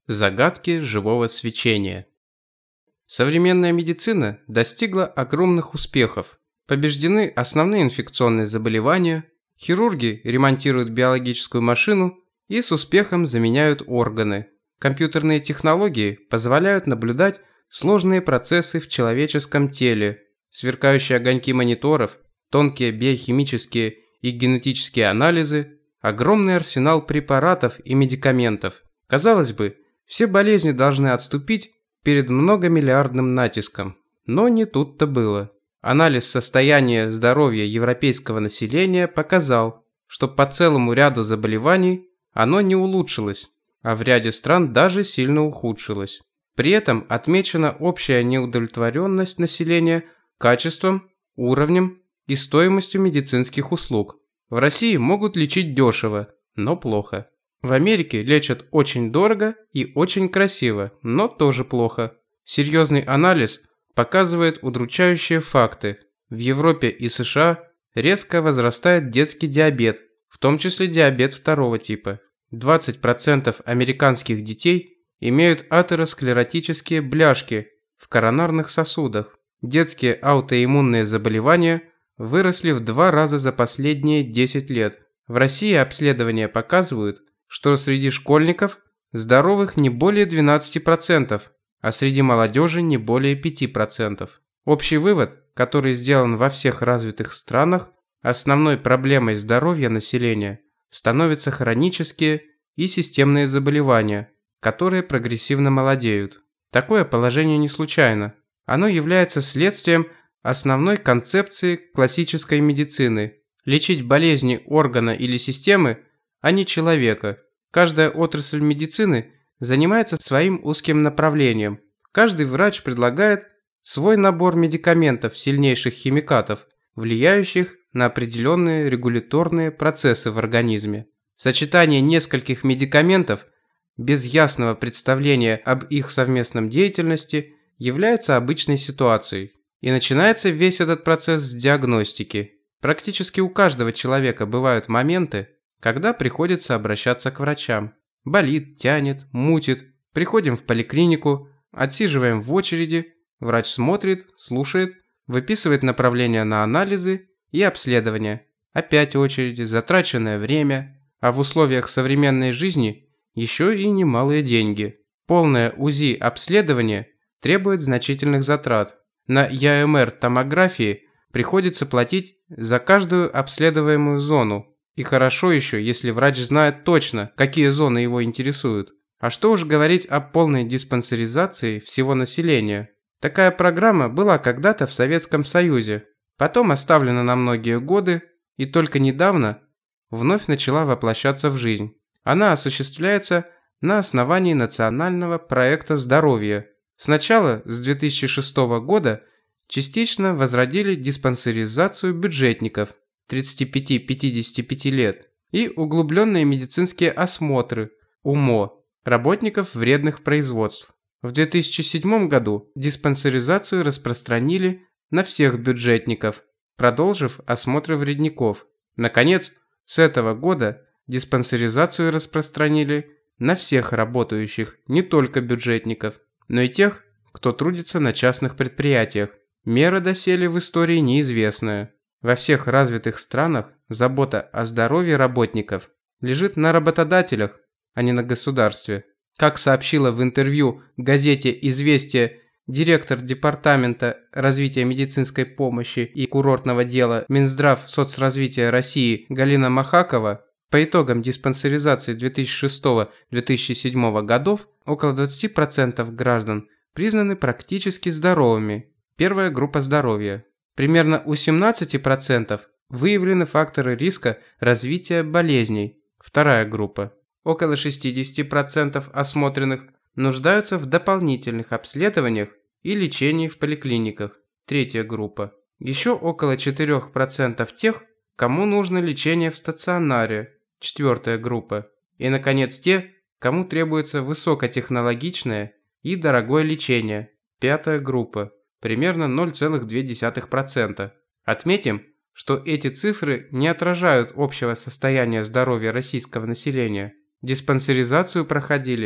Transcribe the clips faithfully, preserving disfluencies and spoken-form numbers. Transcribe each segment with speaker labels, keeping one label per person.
Speaker 1: Загадки живого свечения. Современная медицина достигла огромных успехов. Побеждены основные инфекционные заболевания, хирурги ремонтируют биологическую машину и с успехом заменяют органы. Компьютерные технологии позволяют наблюдать сложные процессы в человеческом теле. Сверкающие огоньки мониторов, тонкие биохимические и генетические анализы, огромный арсенал препаратов и медикаментов. Казалось бы, все болезни должны отступить перед многомиллиардным натиском. Но не тут-то было. Анализ состояния здоровья европейского населения показал, что по целому ряду заболеваний оно не улучшилось, а в ряде стран даже сильно ухудшилось. При этом отмечена общая неудовлетворенность населения качеством, уровнем и стоимостью медицинских услуг. В России могут лечить дешево, но плохо. В Америке лечат очень дорого и очень красиво, но тоже плохо. Серьезный анализ показывает удручающие факты. В Европе и США резко возрастает детский диабет, в том числе диабет второго типа. двадцать процентов американских детей имеют атеросклеротические бляшки в коронарных сосудах. Детские аутоиммунные заболевания выросли в два раза за последние десять лет. В России обследования показывают, что среди школьников здоровых не более двенадцати процентов, а среди молодежи не более пяти процентов. Общий вывод, который сделан во всех развитых странах, основной проблемой здоровья населения становятся хронические и системные заболевания, которые прогрессивно молодеют. Такое положение не случайно. Оно является следствием основной концепции классической медицины – лечить болезни органа или системы, а не человека. Каждая отрасль медицины занимается своим узким направлением. Каждый врач предлагает свой набор медикаментов сильнейших химикатов, влияющих на определенные регуляторные процессы в организме. Сочетание нескольких медикаментов без ясного представления об их совместном деятельности является обычной ситуацией. И начинается весь этот процесс с диагностики. Практически у каждого человека бывают моменты, когда приходится обращаться к врачам. Болит, тянет, мутит. Приходим в поликлинику, отсиживаем в очереди, врач смотрит, слушает, выписывает направления на анализы и обследования. Опять очереди, затраченное время, а в условиях современной жизни еще и немалые деньги. Полное УЗИ обследование требует значительных затрат. На Я Эм Эр-томографии приходится платить за каждую обследуемую зону. И хорошо еще, если врач знает точно, какие зоны его интересуют. А что уж говорить о полной диспансеризации всего населения. Такая программа была когда-то в Советском Союзе, потом оставлена на многие годы и только недавно вновь начала воплощаться в жизнь. Она осуществляется на основании национального проекта здоровья. Сначала, с две тысячи шестого года, частично возродили диспансеризацию бюджетников тридцати пяти - пятидесяти пяти лет и углубленные медицинские осмотры У М О работников вредных производств. В две тысячи седьмом году диспансеризацию распространили на всех бюджетников, продолжив осмотры вредняков. Наконец, с этого года диспансеризацию распространили на всех работающих, не только бюджетников, но и тех, кто трудится на частных предприятиях. Мера доселе в истории неизвестная. Во всех развитых странах забота о здоровье работников лежит на работодателях, а не на государстве. Как сообщила в интервью газете «Известия» директор Департамента развития медицинской помощи и курортного дела Минздрав-соцразвития России Галина Махакова, по итогам диспансеризации две тысячи шестого - две тысячи седьмого годов около двадцати процентов граждан признаны практически здоровыми. Первая группа здоровья. Примерно у семнадцати процентов выявлены факторы риска развития болезней. Вторая группа. Около шестидесяти процентов осмотренных нуждаются в дополнительных обследованиях и лечении в поликлиниках. Третья группа. Еще около четырёх процентов тех, кому нужно лечение в стационаре. Четвертая группа. И, наконец, те, кому требуется высокотехнологичное и дорогое лечение. Пятая группа. Примерно ноль целых две десятых процента. Отметим, что эти цифры не отражают общего состояния здоровья российского населения. Диспансеризацию проходили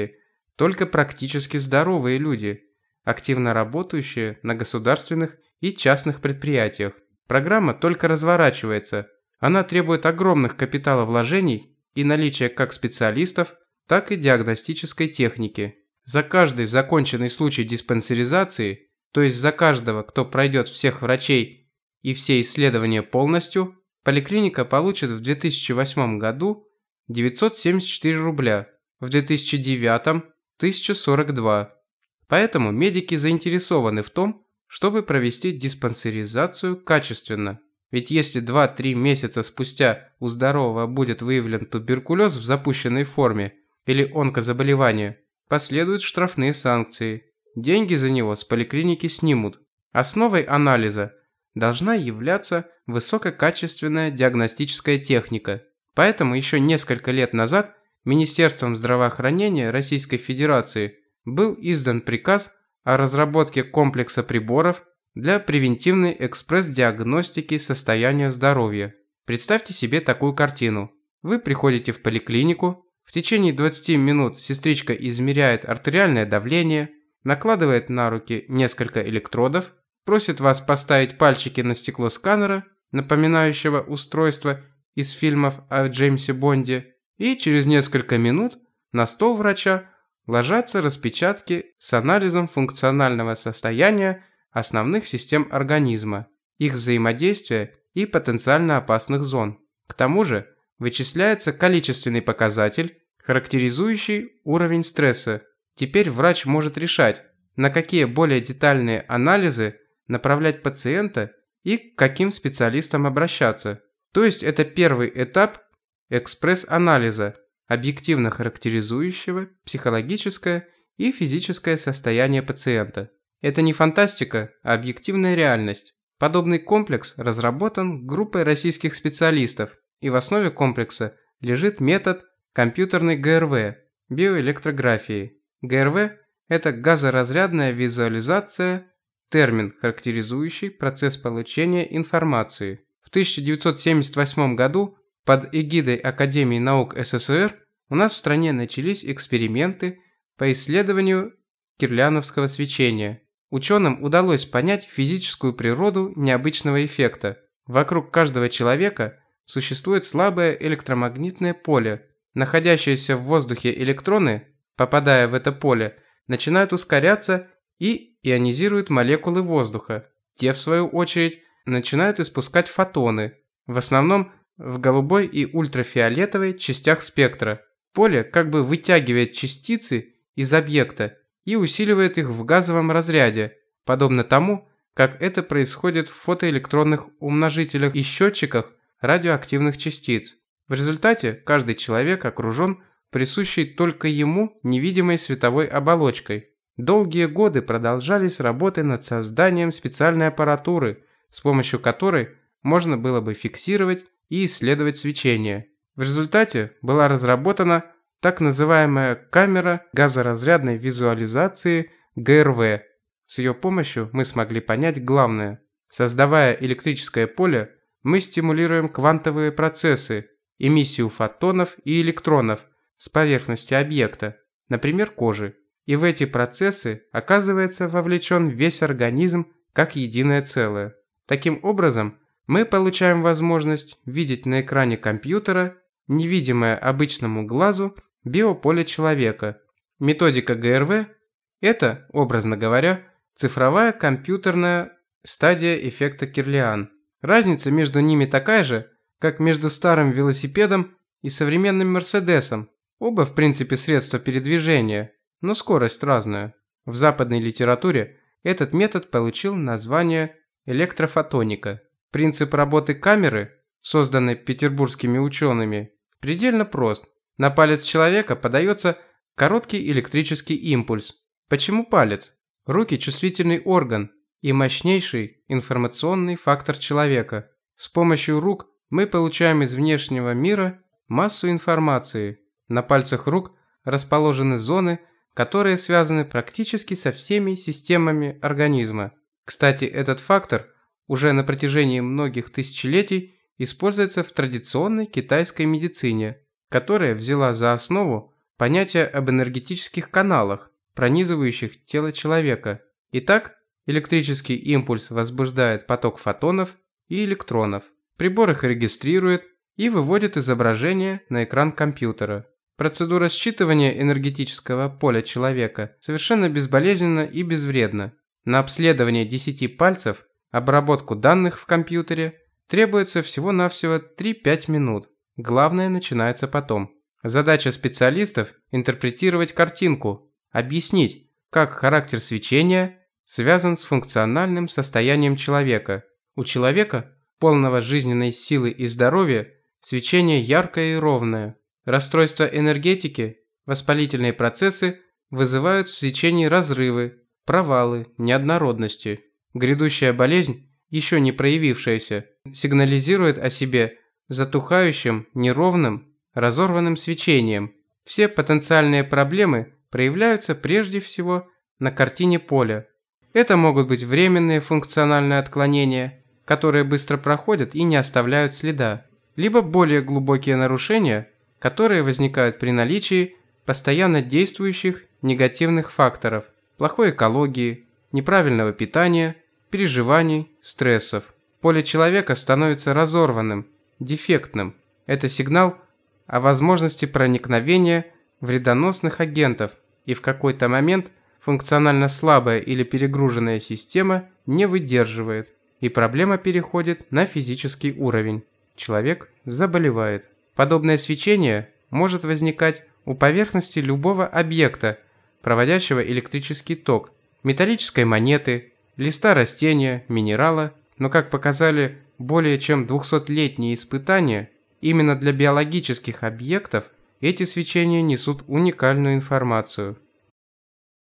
Speaker 1: только практически здоровые люди, активно работающие на государственных и частных предприятиях. Программа только разворачивается. Она требует огромных капиталовложений и наличия как специалистов, так и диагностической техники. За каждый законченный случай диспансеризации, то есть за каждого, кто пройдет всех врачей и все исследования полностью, поликлиника получит в две тысячи восьмом году девятьсот семьдесят четыре рубля, в две тысячи девятом – тысяча сорок два. Поэтому медики заинтересованы в том, чтобы провести диспансеризацию качественно. Ведь если два-три месяца спустя у здорового будет выявлен туберкулез в запущенной форме или онкозаболевание, последуют штрафные санкции. Деньги за него с поликлиники снимут. Основой анализа должна являться высококачественная диагностическая техника. Поэтому еще несколько лет назад Министерством здравоохранения Российской Федерации был издан приказ о разработке комплекса приборов для превентивной экспресс-диагностики состояния здоровья. Представьте себе такую картину. Вы приходите в поликлинику, в течение двадцати минут сестричка измеряет артериальное давление, накладывает на руки несколько электродов, просит вас поставить пальчики на стекло сканера, напоминающего устройство из фильмов о Джеймсе Бонде, и через несколько минут на стол врача ложатся распечатки с анализом функционального состояния основных систем организма, их взаимодействия и потенциально опасных зон. К тому же вычисляется количественный показатель, характеризующий уровень стресса. Теперь врач может решать, на какие более детальные анализы направлять пациента и к каким специалистам обращаться. То есть это первый этап экспресс-анализа, объективно характеризующего психологическое и физическое состояние пациента. Это не фантастика, а объективная реальность. Подобный комплекс разработан группой российских специалистов, и в основе комплекса лежит метод компьютерной ГРВ – биоэлектрографии. ГРВ – это газоразрядная визуализация, термин, характеризующий процесс получения информации. В тысяча девятьсот семьдесят восьмом году под эгидой Академии наук СССР у нас в стране начались эксперименты по исследованию кирляновского свечения. Ученым удалось понять физическую природу необычного эффекта. Вокруг каждого человека существует слабое электромагнитное поле. Находящиеся в воздухе электроны, попадая в это поле, начинают ускоряться и ионизируют молекулы воздуха. Те, в свою очередь, начинают испускать фотоны, в основном в голубой и ультрафиолетовой частях спектра. Поле как бы вытягивает частицы из объекта и усиливает их в газовом разряде, подобно тому, как это происходит в фотоэлектронных умножителях и счетчиках радиоактивных частиц. В результате каждый человек окружен присущей только ему невидимой световой оболочкой. Долгие годы продолжались работы над созданием специальной аппаратуры, с помощью которой можно было бы фиксировать и исследовать свечение. В результате была разработана так называемая камера газоразрядной визуализации ГРВ. С ее помощью мы смогли понять главное. Создавая электрическое поле, мы стимулируем квантовые процессы, эмиссию фотонов и электронов с поверхности объекта, например, кожи. И в эти процессы оказывается вовлечен весь организм как единое целое. Таким образом, мы получаем возможность видеть на экране компьютера невидимое обычному глазу биополе человека. Методика ГРВ – это, образно говоря, цифровая компьютерная стадия эффекта Кирлиан. Разница между ними такая же, как между старым велосипедом и современным Мерседесом. Оба, в принципе, средства передвижения, но скорость разная. В западной литературе этот метод получил название электрофотоника. Принцип работы камеры, созданной петербургскими учеными, предельно прост. На палец человека подается короткий электрический импульс. Почему палец? Руки – чувствительный орган и мощнейший информационный фактор человека. С помощью рук мы получаем из внешнего мира массу информации. На пальцах рук расположены зоны, которые связаны практически со всеми системами организма. Кстати, этот фактор уже на протяжении многих тысячелетий используется в традиционной китайской медицине, которая взяла за основу понятие об энергетических каналах, пронизывающих тело человека. Итак, электрический импульс возбуждает поток фотонов и электронов. Прибор их регистрирует и выводит изображение на экран компьютера. Процедура считывания энергетического поля человека совершенно безболезненна и безвредна. На обследование десяти пальцев, обработку данных в компьютере требуется всего-навсего три-пять минут. Главное начинается потом. Задача специалистов – интерпретировать картинку, объяснить, как характер свечения связан с функциональным состоянием человека. У человека, полного жизненной силы и здоровья, свечение яркое и ровное. Расстройства энергетики, воспалительные процессы вызывают в свечении разрывы, провалы, неоднородности. Грядущая болезнь, еще не проявившаяся, сигнализирует о себе затухающим, неровным, разорванным свечением. Все потенциальные проблемы проявляются прежде всего на картине поля. Это могут быть временные функциональные отклонения, которые быстро проходят и не оставляют следа, либо более глубокие нарушения, которые возникают при наличии постоянно действующих негативных факторов, плохой экологии, неправильного питания, переживаний, стрессов. Поле человека становится разорванным, дефектным. Это сигнал о возможности проникновения вредоносных агентов, и в какой-то момент функционально слабая или перегруженная система не выдерживает, и проблема переходит на физический уровень. Человек заболевает. Подобное свечение может возникать у поверхности любого объекта, проводящего электрический ток, металлической монеты, листа растения, минерала, но, как показали более чем двухсотлетние испытания, именно для биологических объектов эти свечения несут уникальную информацию.